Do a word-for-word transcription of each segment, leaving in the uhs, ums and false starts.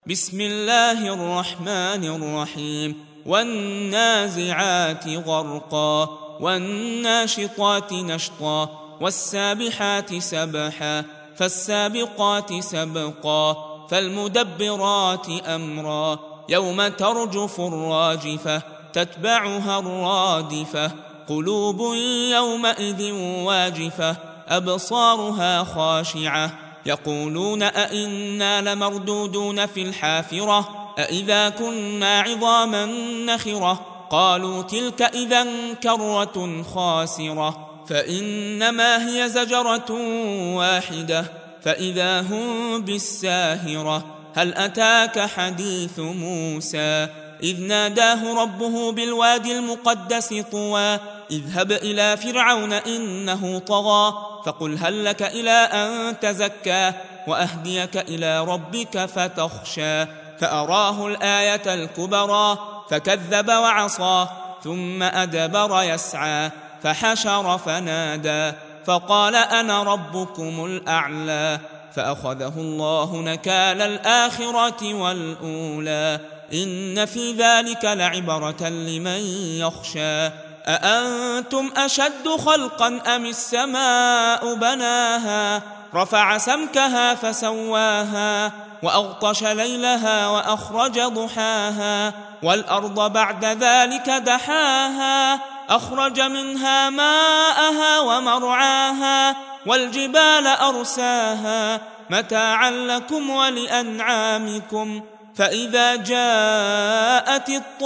بسم الله الرحمن الرحيم والنازعات غرقا والناشطات نشطا والسابحات سبحا فالسابقات سبقا فالمدبرات أمرا يوم ترجف الراجفة تتبعها الرادفة قلوب يومئذ واجفة أبصارها خاشعة يقولون أئنا لمردودون في الحافرة أئذا كنا عظاما نخرة قالوا تلك إذا كرة خاسرة فإنما هي زجرة واحدة فإذا هم بالساهرة هل أتاك حديث موسى إذ ناداه ربه بالوادي المقدس طوى اذهب إلى فرعون إنه طغى فقل هل لك إلى أن تزكى وأهديك إلى ربك فتخشى فأراه الآية الكبرى فكذب وعصى ثم أدبر يسعى فحشر فنادى فقال أنا ربكم الأعلى فأخذه الله نكال الآخرة والأولى إن في ذلك لعبرة لمن يخشى أأنتم أشد خلقا أم السماء بناها رفع سمكها فسواها وأغطش ليلها وأخرج ضحاها والأرض بعد ذلك دحاها أخرج منها ماءها ومرعاها والجبال أرساها متاعا لكم ولأنعامكم فإذا جاءت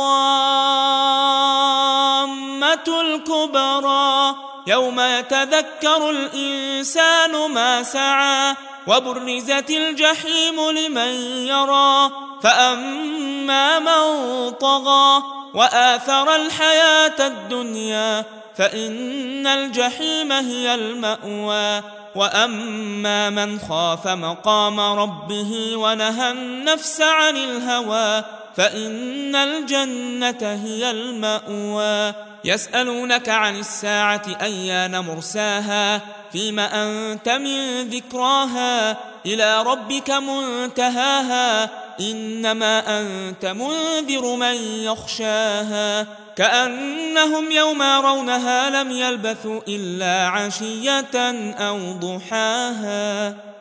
الطامة الكبرى يوم يتذكر الإنسان ما سعى وبرزت الجحيم لمن يرى فأما من طغى وآثر الحياة الدنيا فإن الجحيم هي المأوى وأما من خاف مقام ربه ونهى النفس عن الهوى فإن الجنة هي المأوى يسألونك عن الساعة أيان مرساها فيم أنت من ذكراها إلى ربك منتهاها إنما أنت منذر من يخشاها كأنهم يوم يرونها لم يلبثوا إلا عشية أو ضحاها.